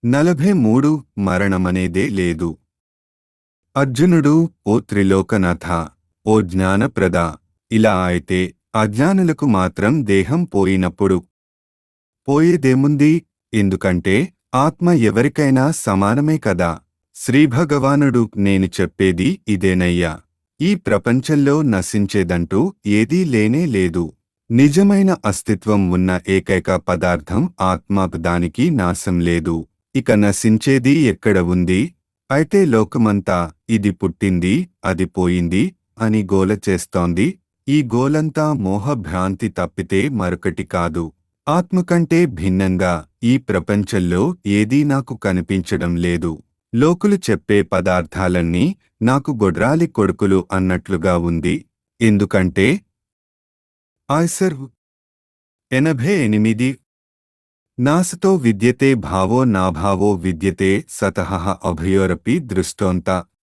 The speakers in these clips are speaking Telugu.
43 మరణమనేదే లేదు. అర్జునుడు, ఓ త్రిలోకనాథ, ఓ జ్ఞానప్రద, ఇలా అయితే అజ్ఞానులకు మాత్రం దేహం పోయినప్పుడు పోయేదేముంది? ఎందుకంటే ఆత్మ ఎవరికైనా సమానమే కదా. శ్రీభగవానుడు, నేను చెప్పేది ఇదేనయ్యా. ఈ ప్రపంచంలో నశించేదంటూ ఏదీ లేనే లేదు. నిజమైన అస్తిత్వం ఉన్న ఏకైక పదార్థం ఆత్మ, దానికి నాశం లేదు. ఇక నశించేది ఎక్కడ ఉంది? అయితే లోకమంతా ఇది పుట్టింది, అది పోయింది అని గోల చేస్తోంది. ఈ గోలంతా మోహభ్రాంతి తప్పితే మరొకటి కాదు. ఆత్మ కంటే భిన్నంగా ఈ ప్రపంచంలో ఏదీ నాకు కనిపించడం లేదు. లోకులు చెప్పే పదార్థాలన్నీ నాకు గొడ్రాలి కొడుకులు అన్నట్లుగా ఉంది. ఎందుకంటే ఆయ్సర్ 88 నాసతో విద్యతే భావో నాభావో విద్యతే సతః అభయోరపి దృష్టోంత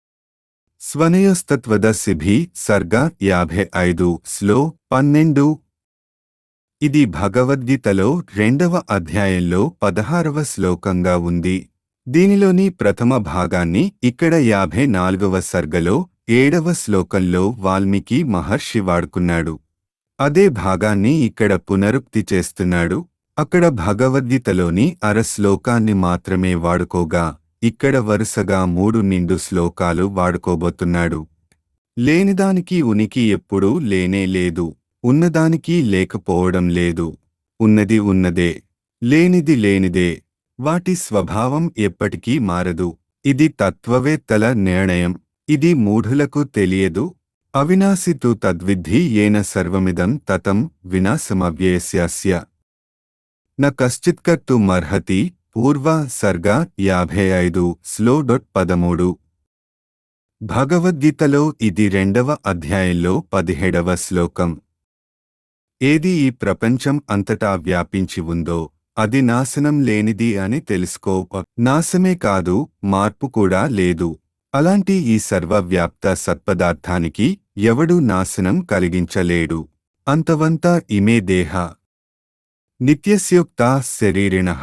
స్వనయోస్తత్వదసిభి సర్గ 55 స్లో 12. ఇది భగవద్గీతలో 2వ అధ్యాయంలో 16వ శ్లోకంగా ఉంది. దీనిలోని ప్రథమ భాగాన్ని ఇక్కడ 54వ సర్గలో 7వ శ్లోకంలో వాల్మీకి మహర్షి వాడుకున్నాడు. అదే భాగాన్ని ఇక్కడ పునరుక్తి చేస్తున్నాడు. అక్కడ భగవద్గీతలోని అర శ్లోకాన్ని మాత్రమే వాడుకోగా ఇక్కడ వరుసగా 3 నిండు శ్లోకాలు వాడుకోబోతున్నాడు. లేనిదానికి ఉనికి ఎప్పుడూ లేనే లేదు. ఉన్నదానికి లేకపోవడం లేదు. ఉన్నది ఉన్నదే, లేనిది లేనిదే. వాటి స్వభావం ఎప్పటికీ మారదు. ఇది తత్వవేత్తల నిర్ణయం. ఇది మూఢులకు తెలియదు. అవినాశి తు తద్విద్ధి ఏన సర్వమిదం తతం వినాశమవ్యయస్యాస్య న కశ్చిత్కర్తుమర్హతి. పూర్వ సర్గ 55 స్లో 13. భగవద్గీతలో ఇది 2వ అధ్యాయంలో 17వ శ్లోకం. ఏది ఈ ప్రపంచం అంతటా వ్యాపించి ఉందో అది నాశనం లేనిది అని తెలుసుకో. నాశమే కాదు, మార్పు కూడా లేదు. అలాంటి ఈ సర్వవ్యాప్త సత్పదార్థానికి ఎవడూ నాశనం కలిగించలేడు. అంతవంతా ఇమే దేహ నిత్యస్యోక్తా శరీరిణః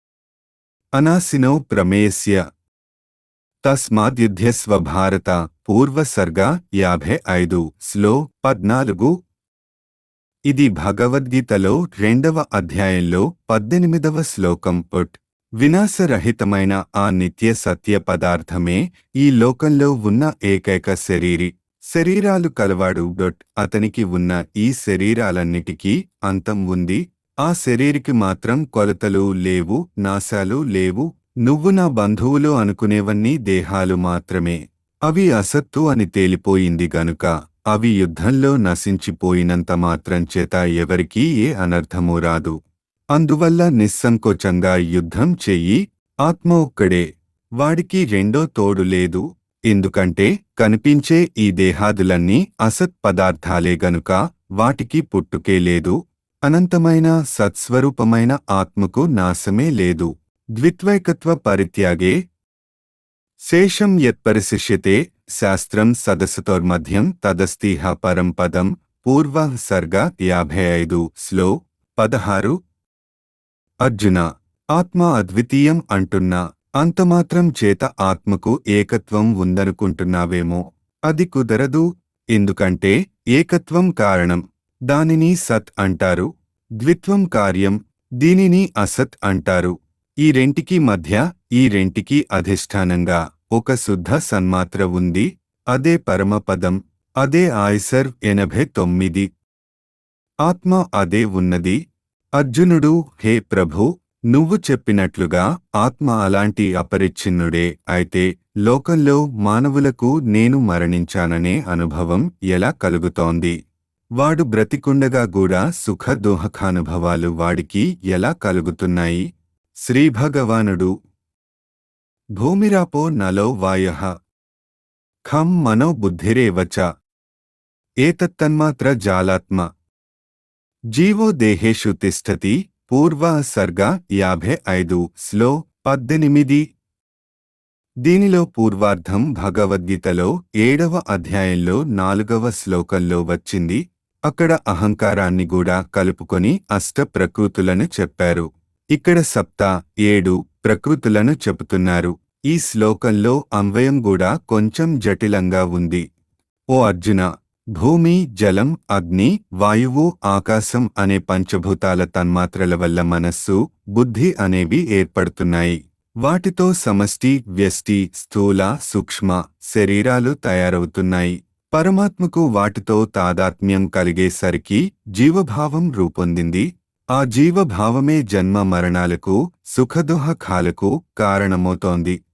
అనాశినో ప్రమేయస్య తస్మాద్యుధ్యస్వ భారత. పూర్వ సర్గ 55 స్లో 14. ఇది భగవద్గీతలో 2వ అధ్యాయంలో 18వ శ్లోకం. వినాశరహితమైన ఆ నిత్య సత్య పదార్థమే ఈ లోకంలో ఉన్న ఏకైక శరీరి. శరీరాలు కలవాడు. అతనికి ఉన్న ఈ శరీరాలన్నిటికీ అంతం ఉంది. ఆ శరీరికి మాత్రం కొలతలు లేవు, నాశాలు లేవు. నువ్వు నా బంధువులు అనుకునేవన్నీ దేహాలు మాత్రమే. అవి అసత్తు అని తేలిపోయింది గనుక అవి యుద్ధంలో నశించిపోయినంత మాత్రం చేత ఎవరికీ ఏ అనర్థమూ రాదు. అందువల్ల నిస్సంకోచంగా యుద్ధం చెయ్యి. ఆత్మ ఒక్కడే, వాడికి రెండో తోడు లేదు. ఎందుకంటే కనిపించే ఈ దేహాదులన్నీ అసత్ పదార్థాలే గనుక వాటికి పుట్టుకే లేదు. అనంతమైన సత్స్వరూపమైన ఆత్మకు నాశమే లేదు. ద్విత్వైకత్వ పరిత్యాగే శేషం యత్పరిశిష్యతే శాస్త్రం సదసతోర్మధ్యం తదస్తిహ పరం పదం. పూర్వ సర్గ 55 స్లో 16. అర్జున, ఆత్మ అద్వితీయం అంటున్నా అంతమాత్రం చేత ఆత్మకు ఏకత్వం ఉందనుకుంటున్నావేమో. అది కుదరదు. ఎందుకంటే ఏకత్వం కారణం, దానిని సత్ అంటారు. ద్విత్వం కార్యం, దీనిని అసత్ అంటారు. ఈ రెంటికి మధ్య, ఈ రెంటికి అధిష్టానంగా ఒక శుద్ధ సన్మాత్ర ఉంది. అదే పరమపదం. అదే ఆయ్సర్ 89. ఆత్మ అదే ఉన్నది. అర్జునుడు, హే ప్రభూ, నువ్వు చెప్పినట్లుగా ఆత్మ అలాంటి అపరిచ్ఛిన్నుడే అయితే లోకంలో మానవులకు నేను మరణించాననే అనుభవం ఎలా కలుగుతోంది? వాడు బ్రతికుండగా కూడా సుఖ దుఃఖానుభవాలు వాడికి ఎలా కలుగుతున్నాయి? శ్రీభగవానుడు, భూమిరాపో నలో వాయః ఖం మనో బుద్ధిరేవ చ ఏతత్తన్మాత్ర జాలాత్మ జీవో దేహేషు తిష్టతి. పూర్వ సర్గ 55 స్లో 18. దీనిలో పూర్వార్ధం భగవద్గీతలో 7వ అధ్యాయంలో 4వ శ్లోకంలో వచ్చింది. అక్కడ అహంకారాన్ని కూడా కలుపుకొని అష్ట ప్రకృతులను చెప్పారు. ఇక్కడ సప్త 7 ప్రకృతులను చెబుతున్నారు. ఈ శ్లోకంలో అన్వయం కూడా కొంచెం జటిలంగా ఉంది. ఓ అర్జున, భూమి, జలం, అగ్ని, వాయువు, ఆకాశం అనే పంచభూతాల తన్మాత్రల వల్ల మనస్సు, బుద్ధి అనేవి ఏర్పడుతున్నాయి. వాటితో సమష్టి, వ్యష్టి, స్థూల, సూక్ష్మ శరీరాలు తయారవుతున్నాయి. పరమాత్మకు వాటితో తాదాత్మ్యం కలిగేసరికి జీవభావం రూపొందింది. ఆ జీవభావమే జన్మ మరణాలకు, సుఖదుఃఖాలకు కారణమవుతోంది.